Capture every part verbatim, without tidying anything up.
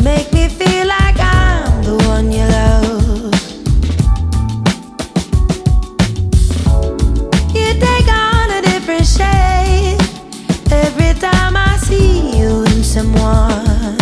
make me feel like I'm the one you love. You take on a different shape every time I see you in someone.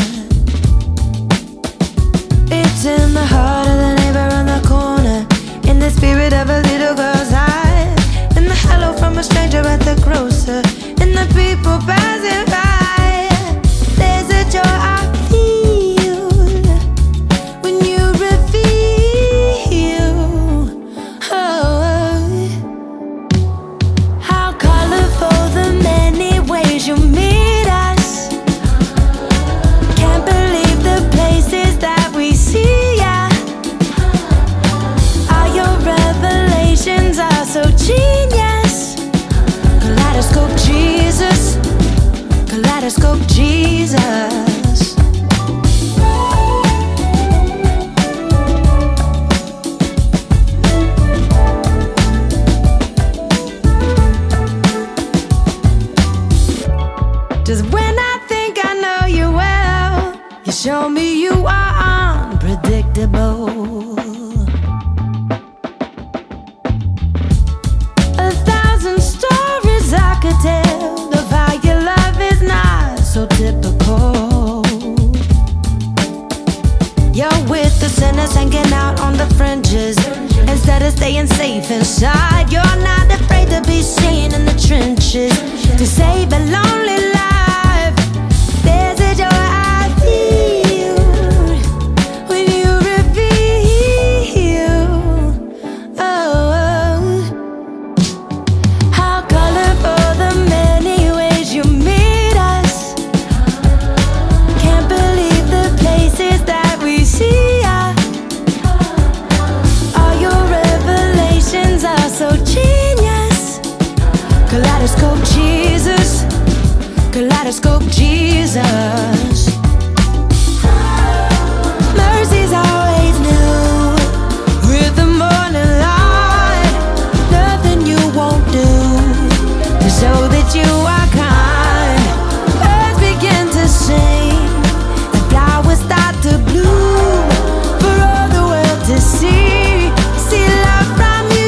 It's in the heart of the neighbor on the corner, in the spirit of a little girl's eyes, in the hello from a stranger at the grocer, in the people passing by. There's a joy I feel when you reveal. Oh, how colorful the many ways you meet us. Can't believe the places that we see ya. All your revelations are so genius. Kaleidoscope Jesus, Kaleidoscope Jesus. Just when I think I know you well, you show me you are unpredictable. A thousand stories I could tell of how your love is not so typical. You're with the sinners hanging out on the fringes instead of staying safe inside. You're not afraid to be seen in the trenches to save a lonely life. There's a joy I feel when you reveal. Oh, how colorful the many ways you meet us. Can't believe the places that we see ya. All your revelations are so genius. Kaleidoscope Jesus, Kaleidoscope Jesus. Mercy's always new with the morning light. Nothing you won't do to show that you are kind. Birds begin to sing and flowers start to bloom for all the world to see. See love from you.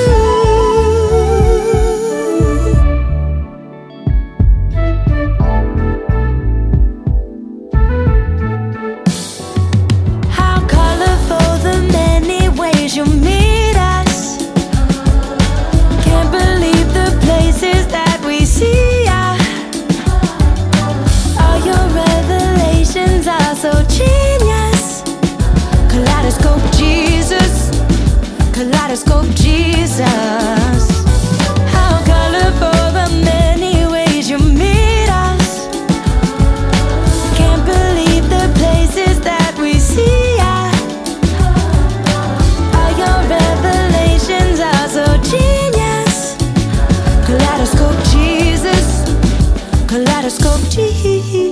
How colorful the many ways you meet us. Can't believe the places that we see ya. All your revelations are so genius. Kaleidoscope Jesus, Kaleidoscope Jesus. How colorful the many ways you meet us. Can't believe the places that we see ya. All your revelations are so genius. Kaleidoscope Jesus, Kaleidoscope Jesus.